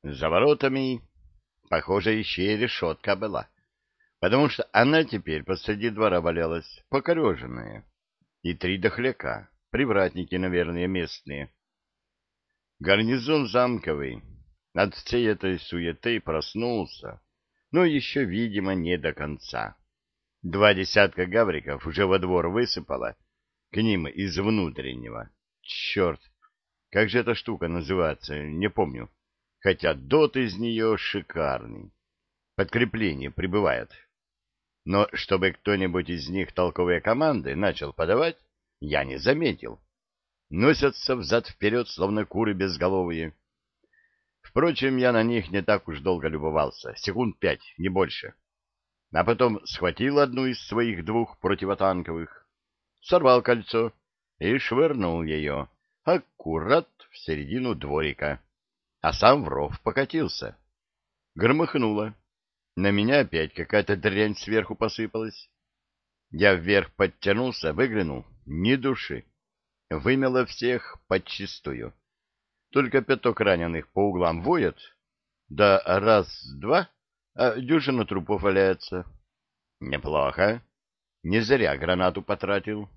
За воротами, похоже, еще и решетка была, потому что она теперь посреди двора валялась, покореженная, и три дохляка, привратники, наверное, местные. Гарнизон замковый от всей этой суеты проснулся, но еще, видимо, не до конца. 2 десятка гавриков уже во двор высыпало, к ним из внутреннего. Черт, как же эта штука называется, не помню. Хотя дот из нее шикарный. Подкрепление прибывает. Но чтобы кто-нибудь из них толковые команды начал подавать, я не заметил. Носятся взад-вперед, словно куры безголовые. Впрочем, я на них не так уж долго любовался, секунд 5, не больше. А потом схватил одну из своих 2 противотанковых, сорвал кольцо и швырнул ее аккурат в середину дворика, а сам в ров покатился. Громыхнуло. На меня опять какая-то дрянь сверху посыпалась. Я вверх подтянулся, выглянул, ни души. Вымело всех подчистую. Только пяток раненых по углам воет, да раз-два, а дюжина трупов валяется. Неплохо. Не зря гранату потратил.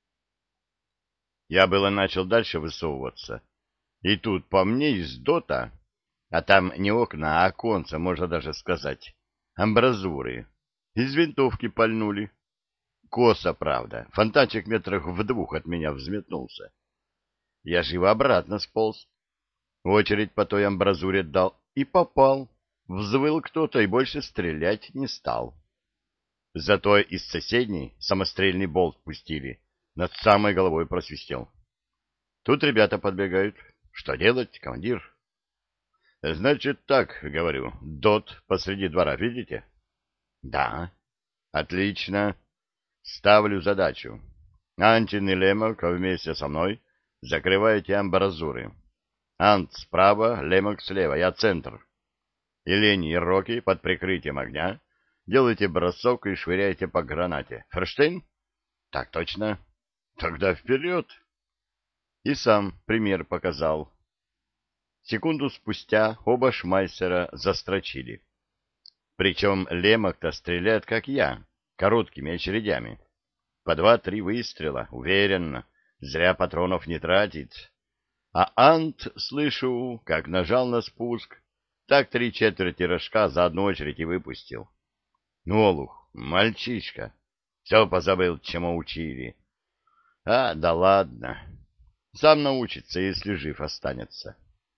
Я было начал дальше высовываться. И тут по мне из дота, а там не окна, а оконца, можно даже сказать, амбразуры, из винтовки пальнули. Косо, правда, фонтанчик метрах в 2 от меня взметнулся. Я живо обратно сполз. Очередь по той амбразуре дал и попал. Взвыл кто-то и больше стрелять не стал. Зато из соседней самострельный болт пустили. Над самой головой просвистел. Тут ребята подбегают. Что делать, командир? Значит так, говорю, дот посреди двора, видите? Да. Отлично. Ставлю задачу. Антин и Лемок вместе со мной закрываете амбразуры. Ант справа, Лемок слева, я центр. Елени и Рокки под прикрытием огня делайте бросок и швыряйте по гранате. Ферштейн? Так точно. Тогда вперед. И сам пример показал. Секунду спустя оба шмайсера застрочили. Причем Лемок-то стреляет, как я, короткими очередями. По 2-3 выстрела, уверенно, зря патронов не тратит. А Ант, слышу, как нажал на спуск, так 3/4 рожка за одну очередь и выпустил. Ну, олух, мальчишка, все позабыл, чему учили. А, да ладно, сам научится, если жив останется.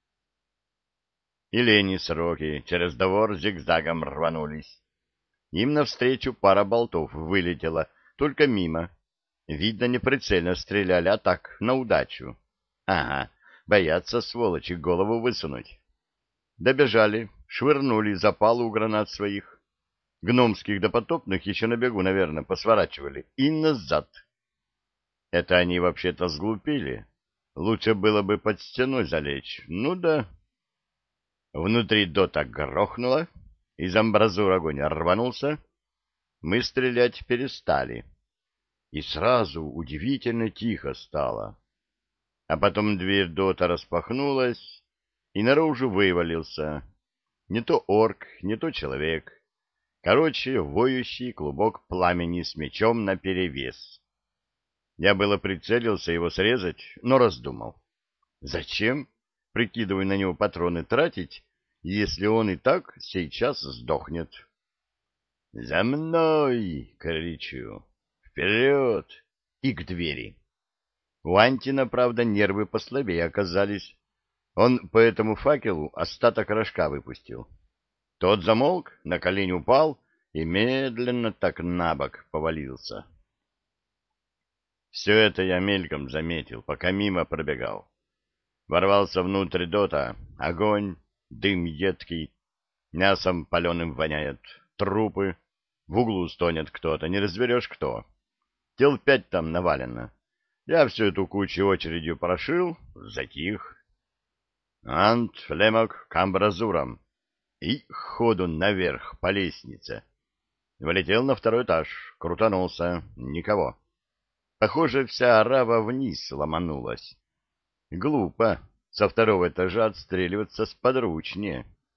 И Лени с Рокки через двор зигзагом рванулись. Им навстречу пара болтов вылетела, только мимо. Видно, неприцельно стреляли, а так, на удачу. Ага, боятся, сволочи, голову высунуть. Добежали, швырнули запалу гранат своих. Гномских допотопных еще на бегу, наверное, посворачивали. И назад. Это они вообще-то сглупили. Лучше было бы под стеной залечь. Ну да. Внутри дота грохнуло, из амбразур огонь рванулся. Мы стрелять перестали. И сразу удивительно тихо стало. А потом дверь дота распахнулась, и наружу вывалился не то орк, не то человек. Короче, воющий клубок пламени с мечом наперевес. Я было прицелился его срезать, но раздумал. Зачем, прикидывая на него патроны, тратить, если он и так сейчас сдохнет? «За мной!» — кричу. «Вперед!» и к двери. У Антина, правда, нервы послабее оказались. Он по этому факелу остаток рожка выпустил. Тот замолк, на колени упал и медленно так на бок повалился. Все это я мельком заметил, пока мимо пробегал. Ворвался внутрь дота, огонь, дым едкий, мясом паленым воняет, трупы, в углу стонет кто-то, не разберешь кто. Тел 5 там навалено. Я всю эту кучу очередью прошил, затих. Ант, Лемок, к амбразурам. И ходу наверх по лестнице. Влетел на 2-й этаж, крутанулся, никого. Похоже, вся арава вниз ломанулась. Глупо со 2-го этажа отстреливаться сподручнее.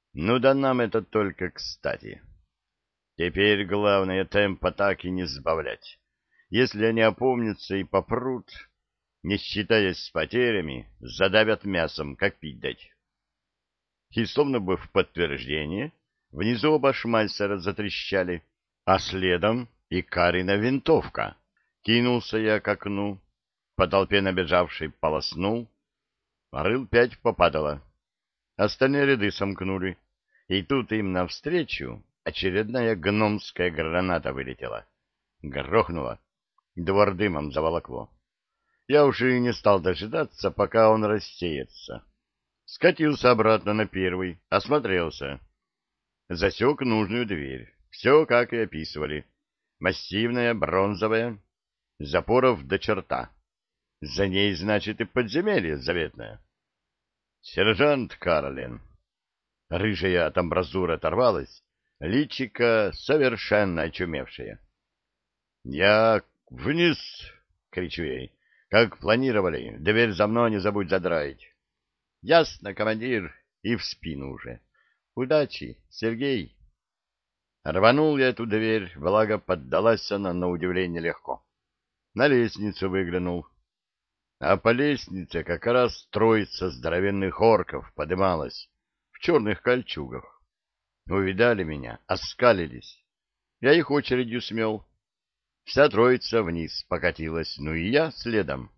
Ну да нам это только кстати. Теперь главное темп атаки не сбавлять. Если они опомнятся и попрут, не считаясь с потерями, задавят мясом, как пить дать. И словно бы в подтверждение, внизу оба шмальцера затрещали, а следом и Карина винтовка. Кинулся я к окну, по толпе набежавшей полоснул, рыл 5 попадало. Остальные ряды сомкнули, и тут им навстречу очередная гномская граната вылетела. Грохнула, двор дымом заволокло. Я уже и не стал дожидаться, пока он рассеется. Скатился обратно на первый, осмотрелся. Засек нужную дверь. Все, как и описывали. Массивная, бронзовая, запоров до черта. За ней, значит, и подземелье заветное. Сержант Карлин. Рыжая от амбразуры оторвалась, личико совершенно очумевшее. «Я вниз!» — кричу ей. «Как планировали, дверь за мной не забудь задраить». «Ясно, командир!» И в спину уже. «Удачи, Сергей!» Рванул я эту дверь, благо поддалась она на удивление легко. На лестницу выглянул. А по лестнице как раз троица здоровенных орков подымалась в черных кольчугах. Увидали меня, оскалились. Я их очередью смел. Вся троица вниз покатилась, ну и я следом.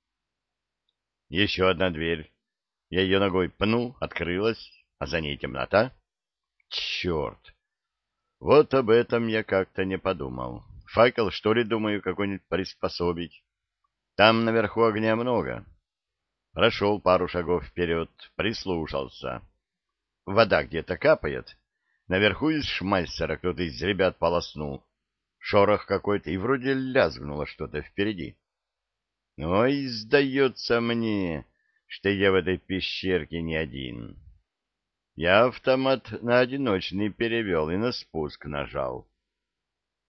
Еще одна дверь. Я ее ногой пнул, открылась, а за ней темнота. Черт! Вот об этом я как-то не подумал. Факел, что ли, думаю, какой-нибудь приспособить. Там наверху огня много. Прошел пару шагов вперед, прислушался. Вода где-то капает. Наверху из шмальцера кто-то из ребят полоснул. Шорох какой-то, и вроде лязгнуло что-то впереди. Ой, сдается мне, что я в этой пещерке не один. Я автомат на одиночный перевел и на спуск нажал.